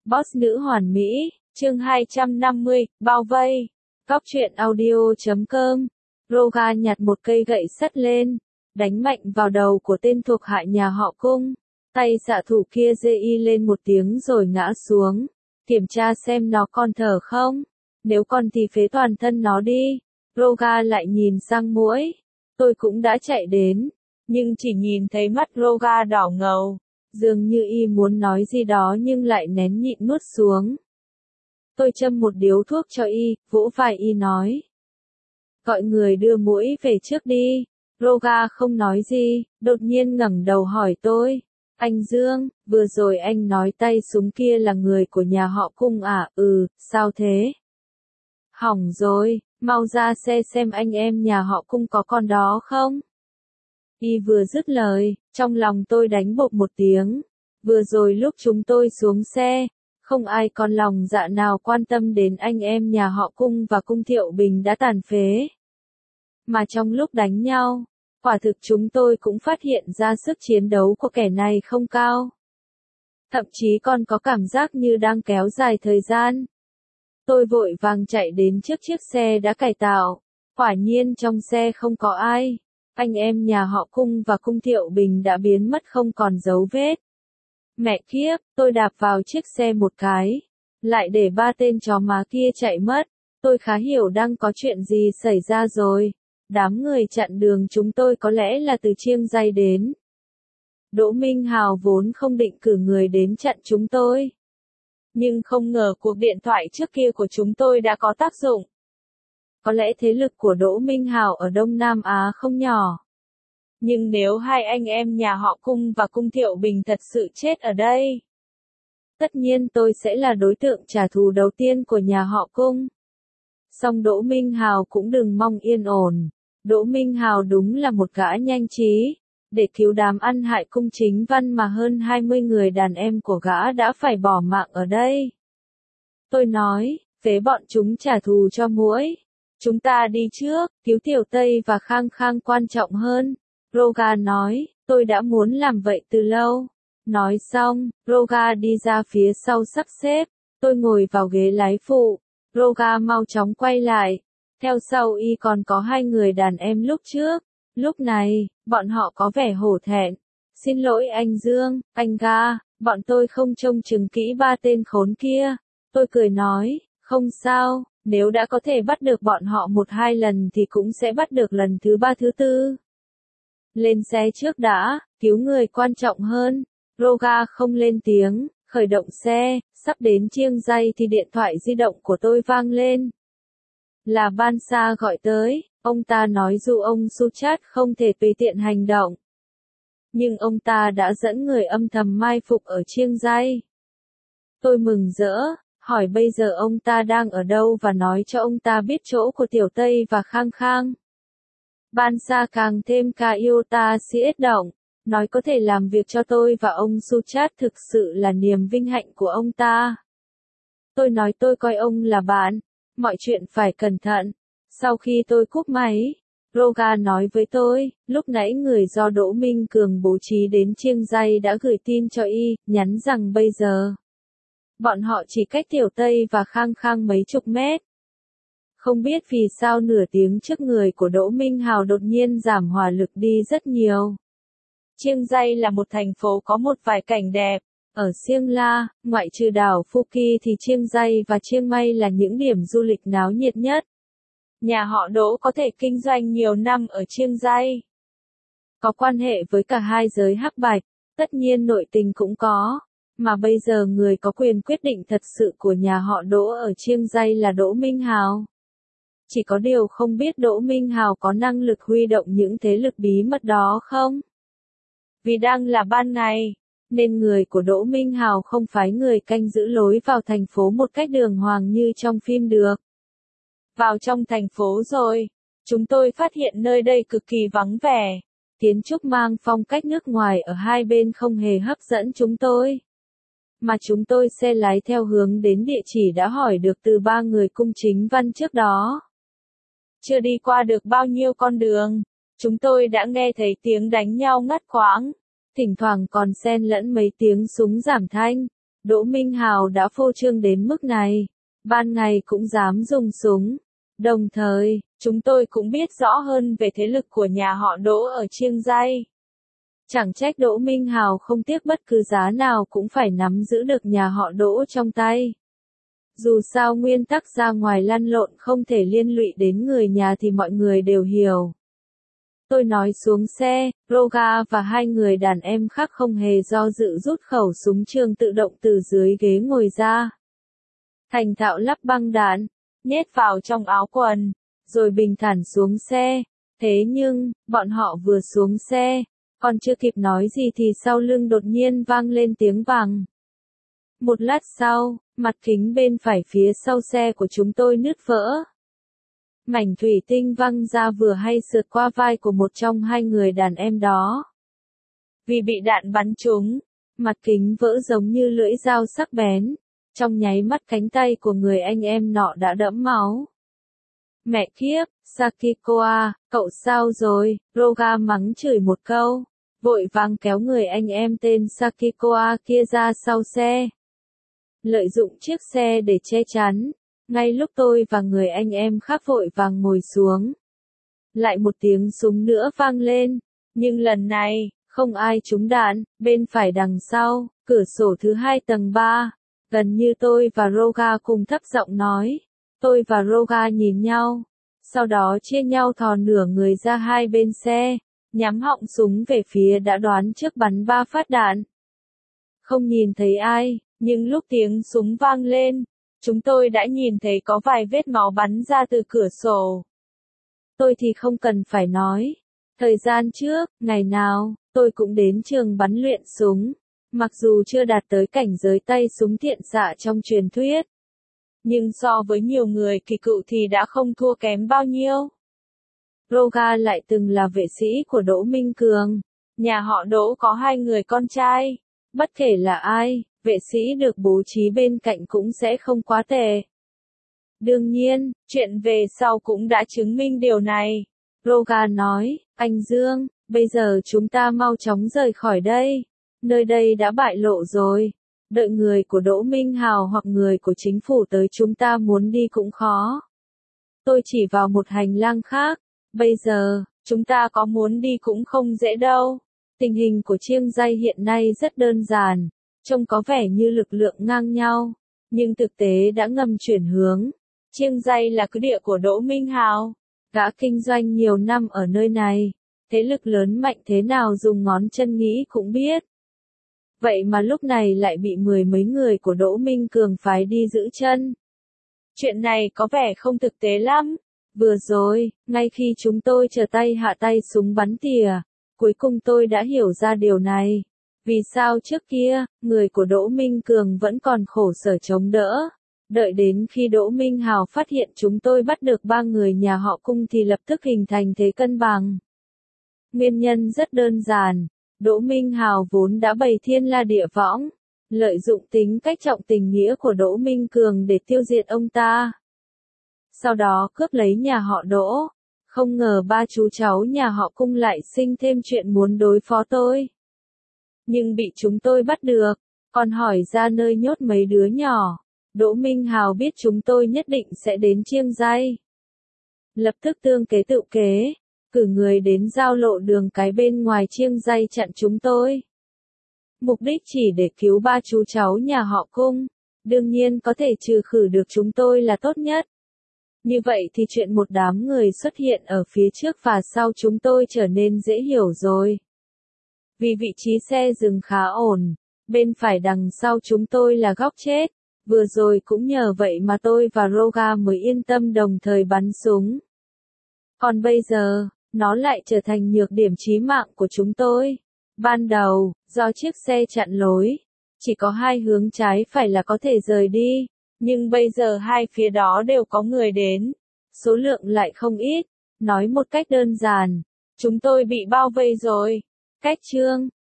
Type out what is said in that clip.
Boss nữ hoàn mỹ, chương 250, bao vây. Góc truyện audio.com. Roga nhặt một cây gậy sắt lên, đánh mạnh vào đầu của tên thuộc hạ nhà họ Cung. Tay xạ thủ kia giơ y lên một tiếng rồi ngã xuống. Kiểm tra xem nó còn thở không. Nếu còn thì phế toàn thân nó đi. Roga lại nhìn sang muỗi. Tôi cũng đã chạy đến, nhưng chỉ nhìn thấy mắt Roga đỏ ngầu. Dường như y muốn nói gì đó nhưng lại nén nhịn nuốt xuống. Tôi châm một điếu thuốc cho y, vỗ vai y nói. Gọi người đưa muỗi về trước đi. Roga không nói gì, đột nhiên ngẩng đầu hỏi tôi. Anh Dương, vừa rồi anh nói tay súng kia là người của nhà họ Cung à? Ừ, sao thế? Hỏng rồi, mau ra xe xem anh em nhà họ Cung có con đó không? Y vừa dứt lời, trong lòng tôi đánh bộp một tiếng. Vừa rồi lúc chúng tôi xuống xe, không ai còn lòng dạ nào quan tâm đến anh em nhà họ Cung và Cung Thiệu Bình đã tàn phế. Mà trong lúc đánh nhau, quả thực chúng tôi cũng phát hiện ra sức chiến đấu của kẻ này không cao. Thậm chí còn có cảm giác như đang kéo dài thời gian. Tôi vội vàng chạy đến trước chiếc xe đã cải tạo. Quả nhiên trong xe không có ai. Anh em nhà họ Cung và Cung Thiệu Bình đã biến mất không còn dấu vết. Mẹ kiếp, tôi đạp vào chiếc xe một cái. Lại để ba tên chó má kia chạy mất. Tôi khá hiểu đang có chuyện gì xảy ra rồi. Đám người chặn đường chúng tôi có lẽ là từ Chiêng Ray đến. Đỗ Minh Hào vốn không định cử người đến chặn chúng tôi. Nhưng không ngờ cuộc điện thoại trước kia của chúng tôi đã có tác dụng. Có lẽ thế lực của Đỗ Minh Hào ở Đông Nam Á không nhỏ. Nhưng nếu hai anh em nhà họ Cung và Cung Thiệu Bình thật sự chết ở đây, tất nhiên tôi sẽ là đối tượng trả thù đầu tiên của nhà họ Cung. Song Đỗ Minh Hào cũng đừng mong yên ổn. Đỗ Minh Hào đúng là một gã nhanh trí. Để cứu đám ăn hại Cung Chính Văn mà hơn 20 người đàn em của gã đã phải bỏ mạng ở đây. Tôi nói, phế bọn chúng trả thù cho muỗi. Chúng ta đi trước, cứu Tiểu Tây và Khang Khang quan trọng hơn. Roga nói, tôi đã muốn làm vậy từ lâu. Nói xong, Roga đi ra phía sau sắp xếp. Tôi ngồi vào ghế lái phụ. Roga mau chóng quay lại. Theo sau y còn có hai người đàn em lúc trước. Lúc này, bọn họ có vẻ hổ thẹn. Xin lỗi anh Dương, anh Ga, bọn tôi không trông chừng kỹ ba tên khốn kia. Tôi cười nói, không sao, nếu đã có thể bắt được bọn họ một hai lần thì cũng sẽ bắt được lần thứ ba thứ tư. Lên xe trước đã, cứu người quan trọng hơn. Roga không lên tiếng, khởi động xe, sắp đến Chiêng Ray thì điện thoại di động của tôi vang lên. Là Ban Sa gọi tới, ông ta nói dù ông Suchat không thể tùy tiện hành động. Nhưng ông ta đã dẫn người âm thầm mai phục ở Chiêng Ray. Tôi mừng rỡ, hỏi bây giờ ông ta đang ở đâu và nói cho ông ta biết chỗ của Tiểu Tây và Khang Khang. Ban Sa càng thêm ca yêu ta siết động, nói có thể làm việc cho tôi và ông Suchat thực sự là niềm vinh hạnh của ông ta. Tôi nói tôi coi ông là bạn, mọi chuyện phải cẩn thận. Sau khi tôi cúp máy, Roga nói với tôi, lúc nãy người do Đỗ Minh Cường bố trí đến Chiêng Ray đã gửi tin cho y, nhắn rằng bây giờ bọn họ chỉ cách Tiểu Tây và Khang Khang mấy chục mét. Không biết vì sao nửa tiếng trước người của Đỗ Minh Hào đột nhiên giảm hỏa lực đi rất nhiều. Chiêng Ray là một thành phố có một vài cảnh đẹp. Ở Siêng La, ngoại trừ đảo Phuket thì Chiêng Ray và Chiêng Mai là những điểm du lịch náo nhiệt nhất. Nhà họ Đỗ có thể kinh doanh nhiều năm ở Chiêng Ray. Có quan hệ với cả hai giới hắc bạch, tất nhiên nội tình cũng có. Mà bây giờ người có quyền quyết định thật sự của nhà họ Đỗ ở Chiêng Ray là Đỗ Minh Hào. Chỉ có điều không biết Đỗ Minh Hào có năng lực huy động những thế lực bí mật đó không? Vì đang là ban ngày, nên người của Đỗ Minh Hào không phái người canh giữ lối vào thành phố một cách đường hoàng như trong phim được. Vào trong thành phố rồi, chúng tôi phát hiện nơi đây cực kỳ vắng vẻ. Kiến trúc mang phong cách nước ngoài ở hai bên không hề hấp dẫn chúng tôi. Mà chúng tôi xe lái theo hướng đến địa chỉ đã hỏi được từ ba người Cung Chính Văn trước đó. Chưa đi qua được bao nhiêu con đường, chúng tôi đã nghe thấy tiếng đánh nhau ngắt quãng. Thỉnh thoảng còn xen lẫn mấy tiếng súng giảm thanh. Đỗ Minh Hào đã phô trương đến mức này, ban ngày cũng dám dùng súng. Đồng thời, chúng tôi cũng biết rõ hơn về thế lực của nhà họ Đỗ ở Chiêng Ray. Chẳng trách Đỗ Minh Hào không tiếc bất cứ giá nào cũng phải nắm giữ được nhà họ Đỗ trong tay. Dù sao nguyên tắc ra ngoài lăn lộn không thể liên lụy đến người nhà thì mọi người đều hiểu. Tôi nói xuống xe, Roga và hai người đàn em khác không hề do dự rút khẩu súng trường tự động từ dưới ghế ngồi ra. Thành thạo lắp băng đạn, nhét vào trong áo quần, rồi bình thản xuống xe. Thế nhưng, bọn họ vừa xuống xe, còn chưa kịp nói gì thì sau lưng đột nhiên vang lên tiếng vàng. Một lát sau, mặt kính bên phải phía sau xe của chúng tôi nứt vỡ. Mảnh thủy tinh văng ra vừa hay sượt qua vai của một trong hai người đàn em đó. Vì bị đạn bắn trúng, mặt kính vỡ giống như lưỡi dao sắc bén. Trong nháy mắt cánh tay của người anh em nọ đã đẫm máu. Mẹ kiếp, Sakikoa, cậu sao rồi? Roga mắng chửi một câu, vội vàng kéo người anh em tên Sakikoa kia ra sau xe. Lợi dụng chiếc xe để che chắn, ngay lúc tôi và người anh em khác vội vàng ngồi xuống. Lại một tiếng súng nữa vang lên, nhưng lần này, không ai trúng đạn, bên phải đằng sau, cửa sổ thứ 2 tầng 3. Gần như tôi và Roga cùng thấp giọng nói. Tôi và Roga nhìn nhau. Sau đó chia nhau thò nửa người ra hai bên xe, nhắm họng súng về phía đã đoán trước bắn 3 phát đạn. Không nhìn thấy ai, nhưng lúc tiếng súng vang lên, chúng tôi đã nhìn thấy có vài vết máu bắn ra từ cửa sổ. Tôi thì không cần phải nói. Thời gian trước, ngày nào, tôi cũng đến trường bắn luyện súng. Mặc dù chưa đạt tới cảnh giới tay súng thiện xạ trong truyền thuyết, nhưng so với nhiều người kỳ cựu thì đã không thua kém bao nhiêu. Roga lại từng là vệ sĩ của Đỗ Minh Cường. Nhà họ Đỗ có 2 người con trai. Bất kể là ai, vệ sĩ được bố trí bên cạnh cũng sẽ không quá tệ. Đương nhiên, chuyện về sau cũng đã chứng minh điều này. Roga nói, anh Dương, bây giờ chúng ta mau chóng rời khỏi đây. Nơi đây đã bại lộ rồi. Đợi người của Đỗ Minh Hào hoặc người của chính phủ tới chúng ta muốn đi cũng khó. Tôi chỉ vào một hành lang khác. Bây giờ, chúng ta có muốn đi cũng không dễ đâu. Tình hình của Chiêng Ray hiện nay rất đơn giản. Trông có vẻ như lực lượng ngang nhau. Nhưng thực tế đã ngầm chuyển hướng. Chiêng Ray là cứ địa của Đỗ Minh Hào. Gã kinh doanh nhiều năm ở nơi này. Thế lực lớn mạnh thế nào dùng ngón chân nghĩ cũng biết. Vậy mà lúc này lại bị 10 mấy người của Đỗ Minh Cường phái đi giữ chân. Chuyện này có vẻ không thực tế lắm. Vừa rồi, ngay khi chúng tôi trở tay hạ tay súng bắn tỉa, cuối cùng tôi đã hiểu ra điều này. Vì sao trước kia, người của Đỗ Minh Cường vẫn còn khổ sở chống đỡ. Đợi đến khi Đỗ Minh Hào phát hiện chúng tôi bắt được 3 người nhà họ Cung thì lập tức hình thành thế cân bằng. Nguyên nhân rất đơn giản. Đỗ Minh Hào vốn đã bày thiên la địa võng, lợi dụng tính cách trọng tình nghĩa của Đỗ Minh Cường để tiêu diệt ông ta. Sau đó cướp lấy nhà họ Đỗ, không ngờ 3 chú cháu nhà họ Cung lại sinh thêm chuyện muốn đối phó tôi. Nhưng bị chúng tôi bắt được, còn hỏi ra nơi nhốt mấy đứa nhỏ. Đỗ Minh Hào biết chúng tôi nhất định sẽ đến Chiêng Ray. Lập tức tương kế tự kế. Cử người đến giao lộ đường cái bên ngoài Chiêng Ray chặn chúng tôi. Mục đích chỉ để cứu 3 chú cháu nhà họ Cung. Đương nhiên có thể trừ khử được chúng tôi là tốt nhất. Như vậy thì chuyện một đám người xuất hiện ở phía trước và sau chúng tôi trở nên dễ hiểu rồi. Vì vị trí xe dừng khá ổn, bên phải đằng sau chúng tôi là góc chết. Vừa rồi cũng nhờ vậy mà tôi và Roga mới yên tâm đồng thời bắn súng. Còn bây giờ, nó lại trở thành nhược điểm chí mạng của chúng tôi. Ban đầu, do chiếc xe chặn lối, chỉ có 2 hướng trái phải là có thể rời đi. Nhưng bây giờ hai phía đó đều có người đến. Số lượng lại không ít. Nói một cách đơn giản, chúng tôi bị bao vây rồi. Cách chương